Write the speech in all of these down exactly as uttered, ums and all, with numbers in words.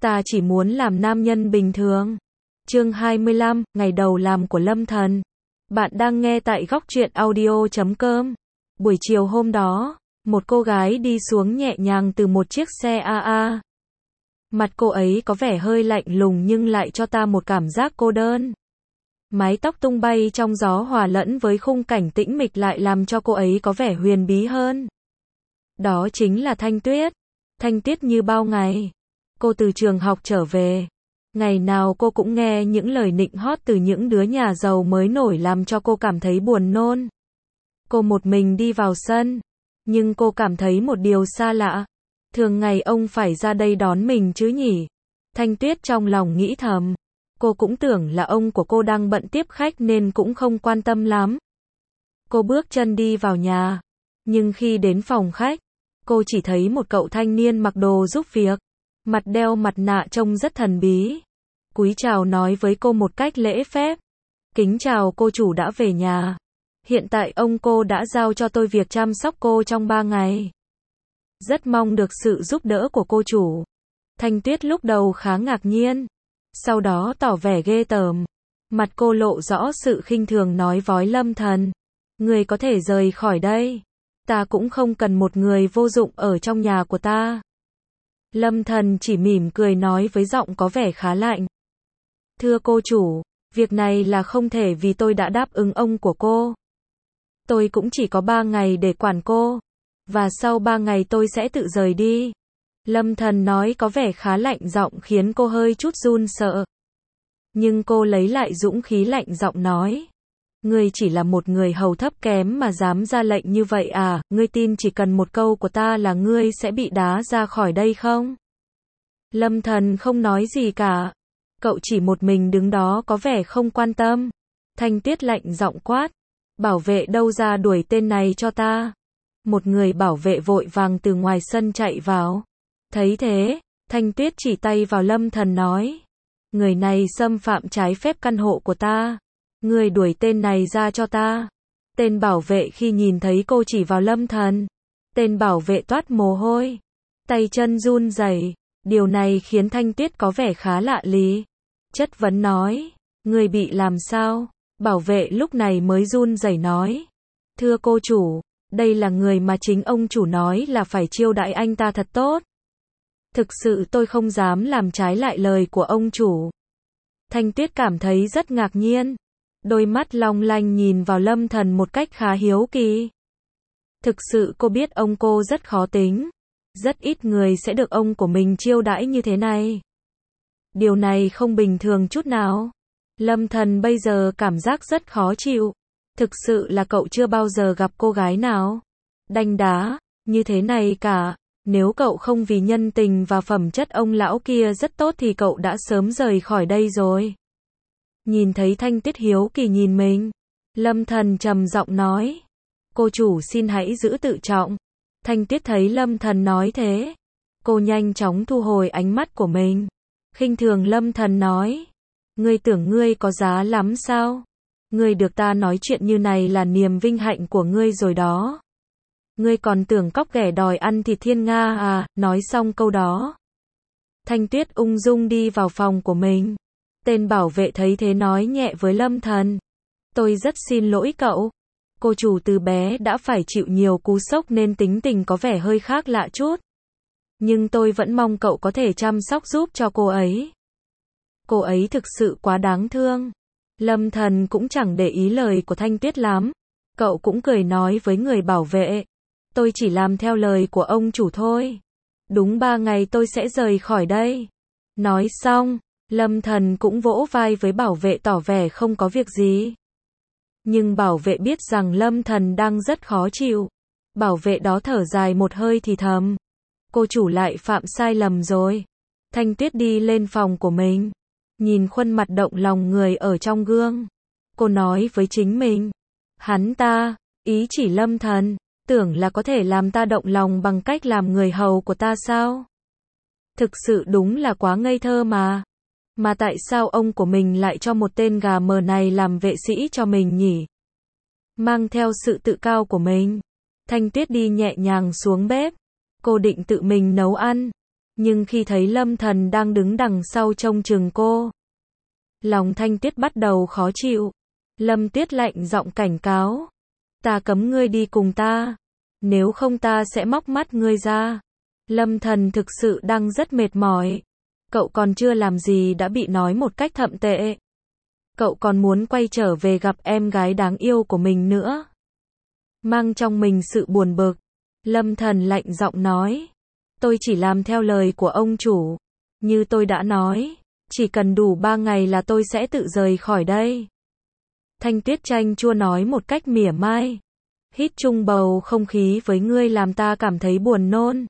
Ta chỉ muốn làm nam nhân bình thường. Chương hai mươi lăm, ngày đầu làm của Lâm Thần. Bạn đang nghe tại góc truyện audio chấm com. Buổi chiều hôm đó, một cô gái đi xuống nhẹ nhàng từ một chiếc xe a a. Mặt cô ấy có vẻ hơi lạnh lùng nhưng lại cho ta một cảm giác cô đơn. Mái tóc tung bay trong gió hòa lẫn với khung cảnh tĩnh mịch lại làm cho cô ấy có vẻ huyền bí hơn. Đó chính là Thanh Tuyết. Thanh Tuyết như bao ngày. Cô từ trường học trở về. Ngày nào cô cũng nghe những lời nịnh hót từ những đứa nhà giàu mới nổi làm cho cô cảm thấy buồn nôn. Cô một mình đi vào sân. Nhưng cô cảm thấy một điều xa lạ. Thường ngày ông phải ra đây đón mình chứ nhỉ? Thanh Tuyết trong lòng nghĩ thầm. Cô cũng tưởng là ông của cô đang bận tiếp khách nên cũng không quan tâm lắm. Cô bước chân đi vào nhà. Nhưng khi đến phòng khách, cô chỉ thấy một cậu thanh niên mặc đồ giúp việc. Mặt đeo mặt nạ trông rất thần bí. Cúi chào nói với cô một cách lễ phép. Kính chào cô chủ đã về nhà. Hiện tại ông cô đã giao cho tôi việc chăm sóc cô trong ba ngày. Rất mong được sự giúp đỡ của cô chủ. Thanh Tuyết lúc đầu khá ngạc nhiên. Sau đó tỏ vẻ ghê tởm. Mặt cô lộ rõ sự khinh thường nói với Lâm Thần. Người có thể rời khỏi đây. Ta cũng không cần một người vô dụng ở trong nhà của ta. Lâm Thần chỉ mỉm cười nói với giọng có vẻ khá lạnh. Thưa cô chủ, việc này là không thể vì tôi đã đáp ứng ông của cô. Tôi cũng chỉ có ba ngày để quản cô. Và sau ba ngày tôi sẽ tự rời đi. Lâm Thần nói có vẻ khá lạnh giọng khiến cô hơi chút run sợ. Nhưng cô lấy lại dũng khí lạnh giọng nói. Ngươi chỉ là một người hầu thấp kém mà dám ra lệnh như vậy à, ngươi tin chỉ cần một câu của ta là ngươi sẽ bị đá ra khỏi đây không? Lâm Thần không nói gì cả. Cậu chỉ một mình đứng đó có vẻ không quan tâm. Thanh Tuyết lạnh giọng quát. Bảo vệ đâu ra đuổi tên này cho ta. Một người bảo vệ vội vàng từ ngoài sân chạy vào. Thấy thế, Thanh Tuyết chỉ tay vào Lâm Thần nói. Người này xâm phạm trái phép căn hộ của ta. Người đuổi tên này ra cho ta. Tên bảo vệ khi nhìn thấy cô chỉ vào Lâm Thần. Tên bảo vệ toát mồ hôi. Tay chân run rẩy. Điều này khiến Thanh Tuyết có vẻ khá lạ lì. Chất vấn nói. Người bị làm sao? Bảo vệ lúc này mới run rẩy nói. Thưa cô chủ, đây là người mà chính ông chủ nói là phải chiêu đãi anh ta thật tốt. Thực sự tôi không dám làm trái lại lời của ông chủ. Thanh Tuyết cảm thấy rất ngạc nhiên. Đôi mắt long lanh nhìn vào Lâm Thần một cách khá hiếu kỳ. Thực sự cô biết ông cô rất khó tính. Rất ít người sẽ được ông của mình chiêu đãi như thế này. Điều này không bình thường chút nào. Lâm Thần bây giờ cảm giác rất khó chịu. Thực sự là cậu chưa bao giờ gặp cô gái nào đanh đá như thế này cả. Nếu cậu không vì nhân tình và phẩm chất ông lão kia rất tốt thì cậu đã sớm rời khỏi đây rồi. Nhìn thấy Thanh Tuyết hiếu kỳ nhìn mình, Lâm Thần trầm giọng nói. Cô chủ xin hãy giữ tự trọng. Thanh Tuyết thấy Lâm Thần nói thế. Cô nhanh chóng thu hồi ánh mắt của mình. Khinh thường Lâm Thần nói. Ngươi tưởng ngươi có giá lắm sao? Ngươi được ta nói chuyện như này là niềm vinh hạnh của ngươi rồi đó. Ngươi còn tưởng cóc ghẻ đòi ăn thịt thiên nga à? Nói xong câu đó, Thanh Tuyết ung dung đi vào phòng của mình. Tên bảo vệ thấy thế nói nhẹ với Lâm Thần. Tôi rất xin lỗi cậu. Cô chủ từ bé đã phải chịu nhiều cú sốc nên tính tình có vẻ hơi khác lạ chút. Nhưng tôi vẫn mong cậu có thể chăm sóc giúp cho cô ấy. Cô ấy thực sự quá đáng thương. Lâm Thần cũng chẳng để ý lời của Thanh Tuyết lắm. Cậu cũng cười nói với người bảo vệ. Tôi chỉ làm theo lời của ông chủ thôi. Đúng ba ngày tôi sẽ rời khỏi đây. Nói xong, Lâm Thần cũng vỗ vai với bảo vệ tỏ vẻ không có việc gì. Nhưng bảo vệ biết rằng Lâm Thần đang rất khó chịu. Bảo vệ đó thở dài một hơi thì thầm. Cô chủ lại phạm sai lầm rồi. Thanh Tuyết đi lên phòng của mình. Nhìn khuôn mặt động lòng người ở trong gương. Cô nói với chính mình. Hắn ta, ý chỉ Lâm Thần, tưởng là có thể làm ta động lòng bằng cách làm người hầu của ta sao? Thực sự đúng là quá ngây thơ mà. Mà tại sao ông của mình lại cho một tên gà mờ này làm vệ sĩ cho mình nhỉ? Mang theo sự tự cao của mình, Thanh Tuyết đi nhẹ nhàng xuống bếp. Cô định tự mình nấu ăn. Nhưng khi thấy Lâm Thần đang đứng đằng sau trông chừng cô, lòng Thanh Tuyết bắt đầu khó chịu. Lâm Tuyết lạnh giọng cảnh cáo. Ta cấm ngươi đi cùng ta. Nếu không ta sẽ móc mắt ngươi ra. Lâm Thần thực sự đang rất mệt mỏi. Cậu còn chưa làm gì đã bị nói một cách thậm tệ. Cậu còn muốn quay trở về gặp em gái đáng yêu của mình nữa. Mang trong mình sự buồn bực. Lâm Thần lạnh giọng nói. Tôi chỉ làm theo lời của ông chủ. Như tôi đã nói, chỉ cần đủ ba ngày là tôi sẽ tự rời khỏi đây. Thanh Tuyết chanh chua nói một cách mỉa mai. Hít chung bầu không khí với ngươi làm ta cảm thấy buồn nôn.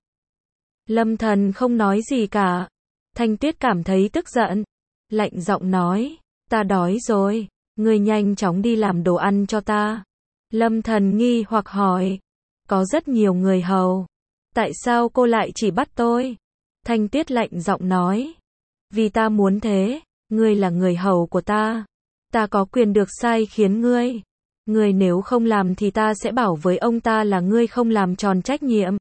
Lâm Thần không nói gì cả. Thanh Tuyết cảm thấy tức giận. Lạnh giọng nói. Ta đói rồi. Ngươi nhanh chóng đi làm đồ ăn cho ta. Lâm Thần nghi hoặc hỏi. Có rất nhiều người hầu. Tại sao cô lại chỉ bắt tôi? Thanh Tuyết lạnh giọng nói. Vì ta muốn thế. Ngươi là người hầu của ta. Ta có quyền được sai khiến ngươi. Ngươi nếu không làm thì ta sẽ bảo với ông ta là ngươi không làm tròn trách nhiệm.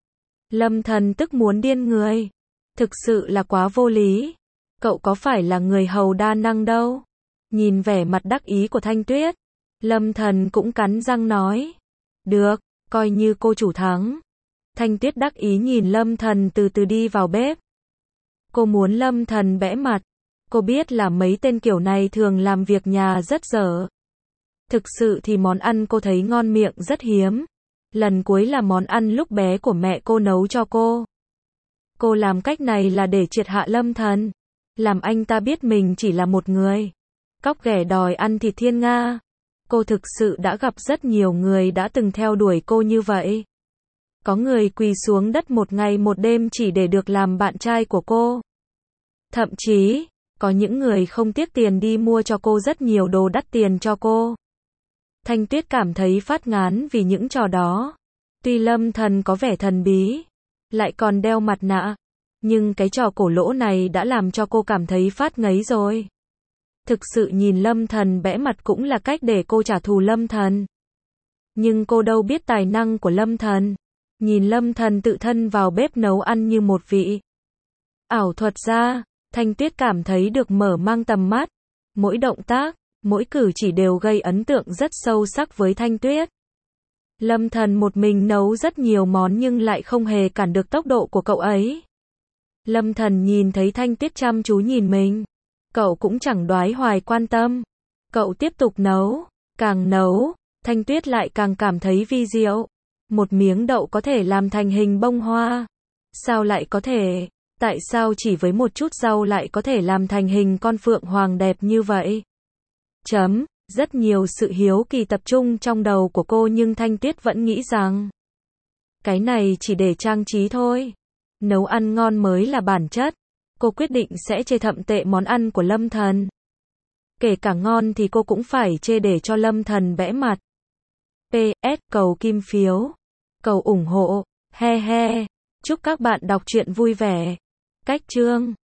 Lâm Thần tức muốn điên người. Thực sự là quá vô lý. Cậu có phải là người hầu đa năng đâu. Nhìn vẻ mặt đắc ý của Thanh Tuyết, Lâm Thần cũng cắn răng nói. Được, coi như cô chủ thắng. Thanh Tuyết đắc ý nhìn Lâm Thần từ từ đi vào bếp. Cô muốn Lâm Thần bẽ mặt. Cô biết là mấy tên kiểu này thường làm việc nhà rất dở. Thực sự thì món ăn cô thấy ngon miệng rất hiếm. Lần cuối là món ăn lúc bé của mẹ cô nấu cho cô. Cô làm cách này là để triệt hạ Lâm Thần. Làm anh ta biết mình chỉ là một người cóc ghẻ đòi ăn thịt thiên nga. Cô thực sự đã gặp rất nhiều người đã từng theo đuổi cô như vậy. Có người quỳ xuống đất một ngày một đêm chỉ để được làm bạn trai của cô. Thậm chí, có những người không tiếc tiền đi mua cho cô rất nhiều đồ đắt tiền cho cô. Thanh Tuyết cảm thấy phát ngán vì những trò đó. Tuy Lâm Thần có vẻ thần bí, lại còn đeo mặt nạ, nhưng cái trò cổ lỗ này đã làm cho cô cảm thấy phát ngấy rồi. Thực sự nhìn Lâm Thần bẽ mặt cũng là cách để cô trả thù Lâm Thần. Nhưng cô đâu biết tài năng của Lâm Thần. Nhìn Lâm Thần tự thân vào bếp nấu ăn như một vị ảo thuật gia, Thanh Tuyết cảm thấy được mở mang tầm mắt. Mỗi động tác, mỗi cử chỉ đều gây ấn tượng rất sâu sắc với Thanh Tuyết. Lâm Thần một mình nấu rất nhiều món nhưng lại không hề cản được tốc độ của cậu ấy. Lâm Thần nhìn thấy Thanh Tuyết chăm chú nhìn mình. Cậu cũng chẳng đoái hoài quan tâm. Cậu tiếp tục nấu. Càng nấu, Thanh Tuyết lại càng cảm thấy vi diệu. Một miếng đậu có thể làm thành hình bông hoa. Sao lại có thể? Tại sao chỉ với một chút rau lại có thể làm thành hình con phượng hoàng đẹp như vậy? Chấm. Rất nhiều sự hiếu kỳ tập trung trong đầu của cô nhưng Thanh Tuyết vẫn nghĩ rằng cái này chỉ để trang trí thôi. Nấu ăn ngon mới là bản chất. Cô quyết định sẽ chê thậm tệ món ăn của Lâm Thần. Kể cả ngon thì cô cũng phải chê để cho Lâm Thần bẽ mặt. pê ét cầu kim phiếu. Cầu ủng hộ. He he. Chúc các bạn đọc truyện vui vẻ. Cách chương